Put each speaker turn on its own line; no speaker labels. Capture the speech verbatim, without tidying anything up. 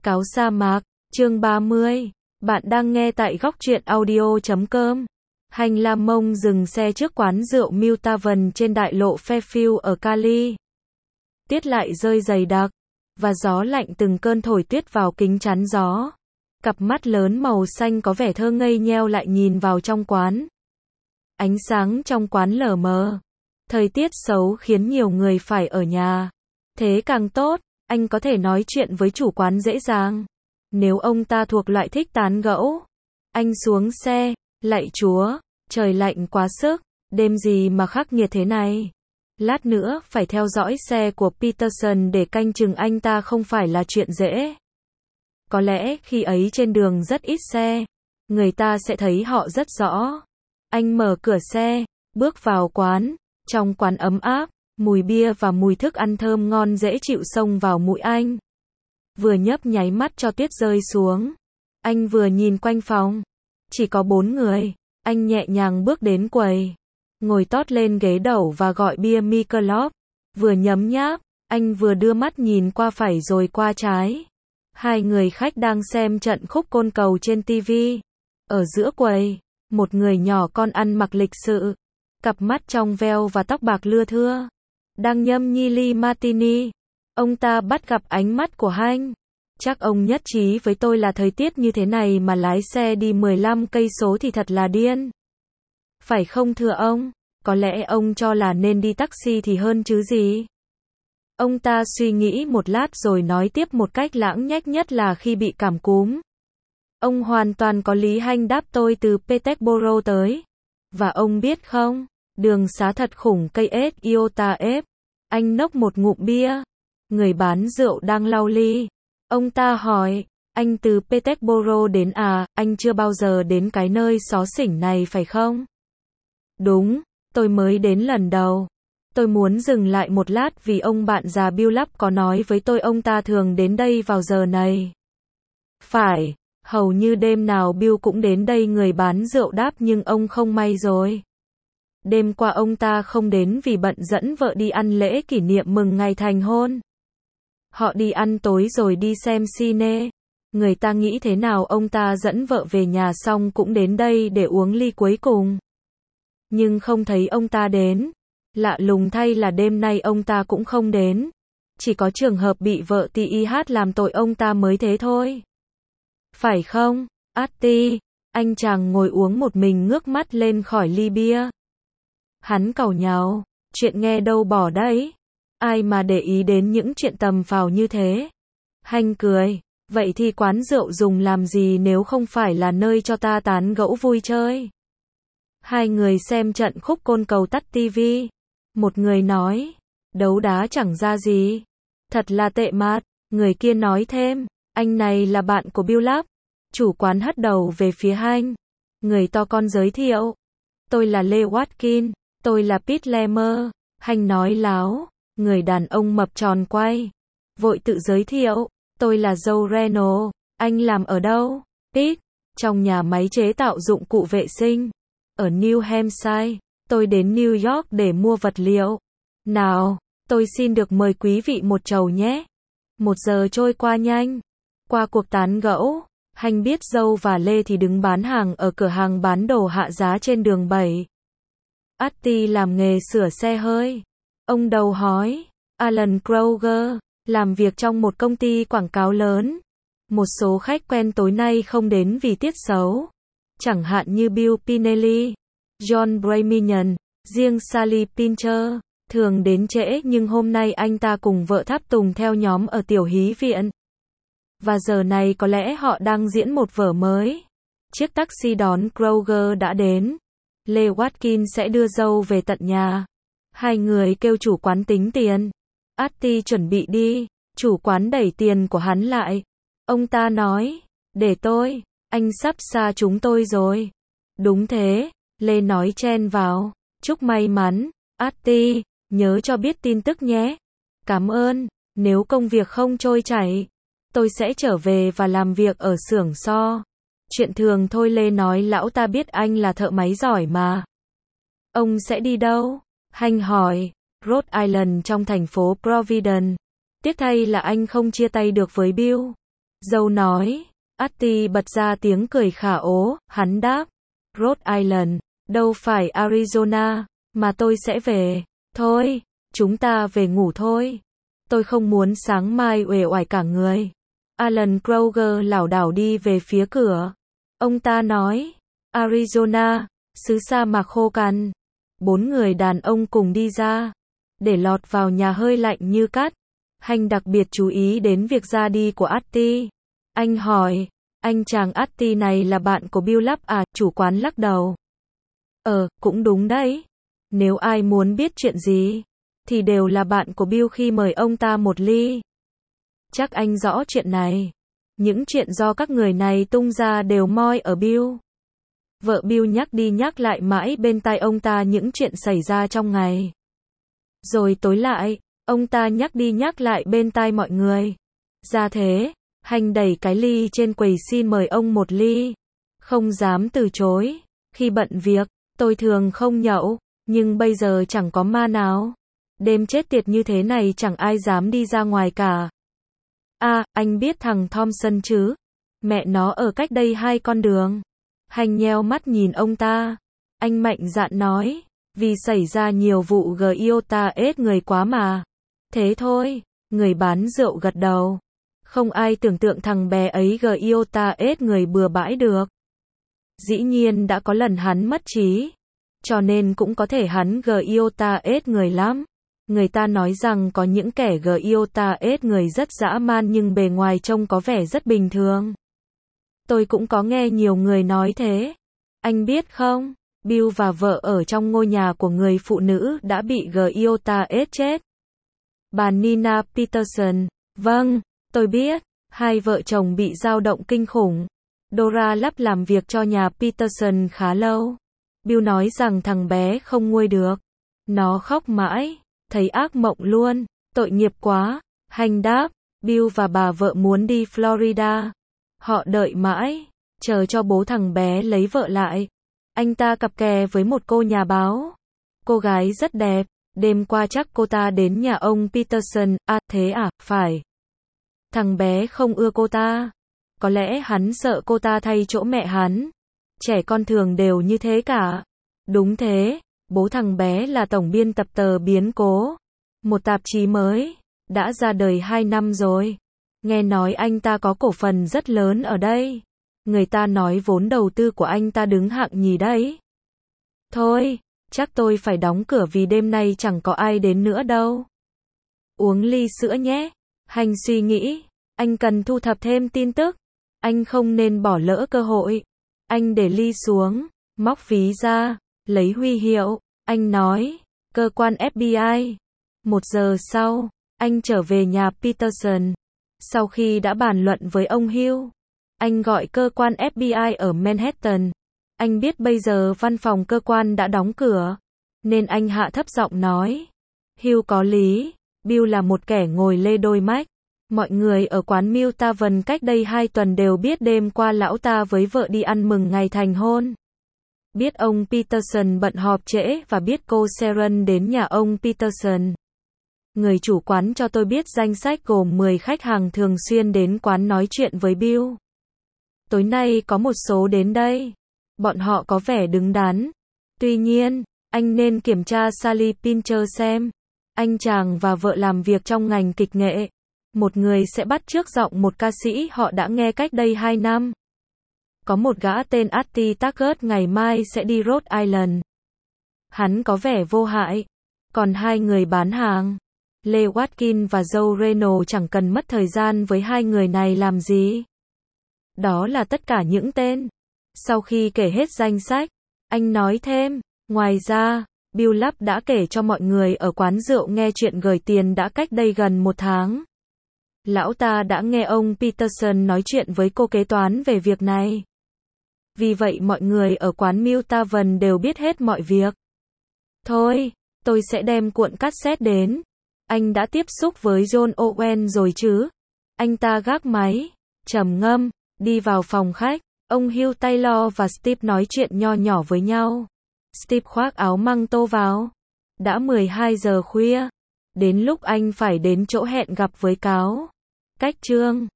Cáo sa mạc, chương ba mươi. Bạn đang nghe tại góc truyện audio chấm com. Hành Lam Mông dừng xe trước quán rượu Miu Tavern trên đại lộ Fairfield ở Cali. Tiết lại rơi dày đặc, và gió lạnh từng cơn thổi tuyết vào kính chắn gió. Cặp mắt lớn màu xanh có vẻ thơ ngây nheo lại nhìn vào trong quán. Ánh sáng trong quán lờ mờ. Thời tiết xấu khiến nhiều người phải ở nhà. Thế càng tốt, anh có thể nói chuyện với chủ quán dễ dàng. Nếu ông ta thuộc loại thích tán gẫu. Anh xuống xe, lạy Chúa, trời lạnh quá sức, đêm gì mà khắc nghiệt thế này. Lát nữa phải theo dõi xe của Peterson để canh chừng anh ta không phải là chuyện dễ. Có lẽ khi ấy trên đường rất ít xe, người ta sẽ thấy họ rất rõ. Anh mở cửa xe, bước vào quán, trong quán ấm áp, mùi bia và mùi thức ăn thơm ngon dễ chịu xông vào mũi anh. Vừa nhấp nháy mắt cho tuyết rơi xuống, anh vừa nhìn quanh phòng. Chỉ có bốn người, anh nhẹ nhàng bước đến quầy, ngồi tót lên ghế đầu và gọi bia Michelob. Vừa nhấm nháp, anh vừa đưa mắt nhìn qua phải rồi qua trái. Hai người khách đang xem trận khúc côn cầu trên ti vi. Ở giữa quầy, một người nhỏ con ăn mặc lịch sự, cặp mắt trong veo và tóc bạc lưa thưa, đang nhâm nhi ly martini. Ông ta bắt gặp ánh mắt của Hanh. Chắc ông nhất trí với tôi là thời tiết như thế này mà lái xe đi mười lăm cây số thì thật là điên. Phải không thưa ông? Có lẽ ông cho là nên đi taxi thì hơn chứ gì? Ông ta suy nghĩ một lát rồi nói tiếp một cách lãng nhách, nhất là khi bị cảm cúm. Ông hoàn toàn có lý. Hanh đáp, tôi từ Peterborough tới. Và ông biết không, đường xá thật khủng, cây ết iota ép. Anh nốc một ngụm bia. Người bán rượu đang lau ly. Ông ta hỏi, anh từ Peterborough đến à, anh chưa bao giờ đến cái nơi xó xỉnh này phải không? Đúng, tôi mới đến lần đầu. Tôi muốn dừng lại một lát vì ông bạn già Bill Lắp có nói với tôi ông ta thường đến đây vào giờ này. Phải, hầu như đêm nào Bill cũng đến đây, người bán rượu đáp, nhưng ông không may rồi. Đêm qua ông ta không đến vì bận dẫn vợ đi ăn lễ kỷ niệm mừng ngày thành hôn. Họ đi ăn tối rồi đi xem cine. Người ta nghĩ thế nào ông ta dẫn vợ về nhà xong cũng đến đây để uống ly cuối cùng. Nhưng không thấy ông ta đến. Lạ lùng thay là đêm nay ông ta cũng không đến. Chỉ có trường hợp bị vợ tê i hát làm tội ông ta mới thế thôi. Phải không, Atty? Anh chàng ngồi uống một mình ngước mắt lên khỏi ly bia. Hắn càu nhàu, chuyện nghe đâu bỏ đấy. Ai mà để ý đến những chuyện tầm phào như thế. Hanh cười, vậy thì quán rượu dùng làm gì nếu không phải là nơi cho ta tán gẫu vui chơi. Hai người xem trận khúc côn cầu tắt ti vi. Một người nói, đấu đá chẳng ra gì. Thật là tệ mạt. Người kia nói thêm, anh này là bạn của Bill Lắp. Chủ quán hất đầu về phía Hanh. Người to con giới thiệu, tôi là Lê Watkin, tôi là Pete Lemmer. Hanh nói láo. Người đàn ông mập tròn quay, vội tự giới thiệu, tôi là Joe Reno. Anh làm ở đâu? Pete, trong nhà máy chế tạo dụng cụ vệ sinh, ở New Hampshire. Tôi đến New York để mua vật liệu. Nào, tôi xin được mời quý vị một chầu nhé. Một giờ trôi qua nhanh. Qua cuộc tán gẫu, Hanh biết Joe và Lê thì đứng bán hàng ở cửa hàng bán đồ hạ giá trên đường bảy. Atty làm nghề sửa xe hơi. Ông đầu hói, Alan Kroger, làm việc trong một công ty quảng cáo lớn. Một số khách quen tối nay không đến vì tiết xấu. Chẳng hạn như Bill Pinelli, John Bramian, riêng Sally Pincher, thường đến trễ, nhưng hôm nay anh ta cùng vợ tháp tùng theo nhóm ở tiểu hí viện. Và giờ này có lẽ họ đang diễn một vở mới. Chiếc taxi đón Kroger đã đến. Lê Watkin sẽ đưa Joe về tận nhà. Hai người kêu chủ quán tính tiền. Atty chuẩn bị đi. Chủ quán đẩy tiền của hắn lại. Ông ta nói, để tôi, anh sắp xa chúng tôi rồi. Đúng thế, Lê nói chen vào. Chúc may mắn, Atty, nhớ cho biết tin tức nhé. Cảm ơn, nếu công việc không trôi chảy, tôi sẽ trở về và làm việc ở xưởng xo. Chuyện thường thôi, Lê nói, lão ta biết anh là thợ máy giỏi mà. Ông sẽ đi đâu? Hanh hỏi. Rhode Island, trong thành phố Providence. Tiếc thay là anh không chia tay được với Bill. Dâu nói. Artie bật ra tiếng cười khả ố, hắn đáp. Rhode Island, đâu phải Arizona, mà tôi sẽ về. Thôi, chúng ta về ngủ thôi. Tôi không muốn sáng mai uể oải cả người. Alan Kroger lảo đảo đi về phía cửa. Ông ta nói. Arizona, xứ sa mạc khô cằn. Bốn người đàn ông cùng đi ra. Để lọt vào nhà hơi lạnh như cát. Hành đặc biệt chú ý đến việc ra đi của Artie. Anh hỏi. Anh chàng Artie này là bạn của Bill Lắp à? Chủ quán lắc đầu. Ờ, cũng đúng đấy. Nếu ai muốn biết chuyện gì, thì đều là bạn của Bill khi mời ông ta một ly. Chắc anh rõ chuyện này. Những chuyện do các người này tung ra đều moi ở Bill. Vợ Bill nhắc đi nhắc lại mãi bên tai ông ta những chuyện xảy ra trong ngày. Rồi tối lại, ông ta nhắc đi nhắc lại bên tai mọi người. Ra thế, Hành đẩy cái ly trên quầy xin mời ông một ly. Không dám từ chối. Khi bận việc, tôi thường không nhậu, nhưng bây giờ chẳng có ma nào. Đêm chết tiệt như thế này chẳng ai dám đi ra ngoài cả. À, anh biết thằng Thompson chứ? Mẹ nó ở cách đây hai con đường. Hành nheo mắt nhìn ông ta. Anh mạnh dạn nói. Vì xảy ra nhiều vụ Giota ết người quá mà. Thế thôi, người bán rượu gật đầu. Không ai tưởng tượng thằng bé ấy Giota ết người bừa bãi được. Dĩ nhiên đã có lần hắn mất trí. Cho nên cũng có thể hắn Giota ết người lắm. Người ta nói rằng có những kẻ Giota ết người rất dã man nhưng bề ngoài trông có vẻ rất bình thường. Tôi cũng có nghe nhiều người nói thế. Anh biết không, Bill và vợ ở trong ngôi nhà của người phụ nữ đã bị Giota ết chết. Bà Nina Peterson. Vâng, tôi biết. Hai vợ chồng bị dao động kinh khủng. Dora lắp làm việc cho nhà Peterson khá lâu. Bill nói rằng thằng bé không nguôi được. Nó khóc mãi. Thấy ác mộng luôn. Tội nghiệp quá. Hành đáp. Bill và bà vợ muốn đi Florida. Họ đợi mãi. Chờ cho bố thằng bé lấy vợ lại. Anh ta cặp kè với một cô nhà báo. Cô gái rất đẹp. Đêm qua chắc cô ta đến nhà ông Peterson. À thế à, phải. Thằng bé không ưa cô ta. Có lẽ hắn sợ cô ta thay chỗ mẹ hắn. Trẻ con thường đều như thế cả. Đúng thế, bố thằng bé là tổng biên tập tờ Biến Cố. Một tạp chí mới. Đã ra đời hai năm rồi. Nghe nói anh ta có cổ phần rất lớn ở đây. Người ta nói vốn đầu tư của anh ta đứng hạng nhì đấy. Thôi, chắc tôi phải đóng cửa vì đêm nay chẳng có ai đến nữa đâu. Uống ly sữa nhé. Hành suy nghĩ. Anh cần thu thập thêm tin tức. Anh không nên bỏ lỡ cơ hội. Anh để ly xuống, móc ví ra, lấy huy hiệu. Anh nói, cơ quan ép bê i. Một giờ sau, anh trở về nhà Peterson. Sau khi đã bàn luận với ông Hill, anh gọi cơ quan ép bê i ở Manhattan. Anh biết bây giờ văn phòng cơ quan đã đóng cửa, nên anh hạ thấp giọng nói. Hill có lý, Bill là một kẻ ngồi lê đôi mách. Mọi người ở quán Mill Tavern cách đây hai tuần đều biết đêm qua lão ta với vợ đi ăn mừng ngày thành hôn. Biết ông Peterson bận họp trễ và biết cô Sharon đến nhà ông Peterson. Người chủ quán cho tôi biết danh sách gồm mười khách hàng thường xuyên đến quán nói chuyện với Bill. Tối nay có một số đến đây. Bọn họ có vẻ đứng đắn. Tuy nhiên, anh nên kiểm tra Sally Pincher xem. Anh chàng và vợ làm việc trong ngành kịch nghệ. Một người sẽ bắt chước giọng một ca sĩ họ đã nghe cách đây hai năm. Có một gã tên Artie Taggart ngày mai sẽ đi Rhode Island. Hắn có vẻ vô hại. Còn hai người bán hàng, Lê Watkins và Joe Reno chẳng cần mất thời gian với hai người này làm gì. Đó là tất cả những tên. Sau khi kể hết danh sách, anh nói thêm, ngoài ra, Bill Lắp đã kể cho mọi người ở quán rượu nghe chuyện gửi tiền đã cách đây gần một tháng. Lão ta đã nghe ông Peterson nói chuyện với cô kế toán về việc này. Vì vậy mọi người ở quán Mill Tavern đều biết hết mọi việc. Thôi, tôi sẽ đem cuộn cassette đến. Anh đã tiếp xúc với John Owen rồi chứ? Anh ta gác máy, trầm ngâm, đi vào phòng khách. Ông Hugh Taylor và Steve nói chuyện nho nhỏ với nhau. Steve khoác áo măng tô vào. Đã mười hai giờ khuya. Đến lúc anh phải đến chỗ hẹn gặp với cáo. Cách chương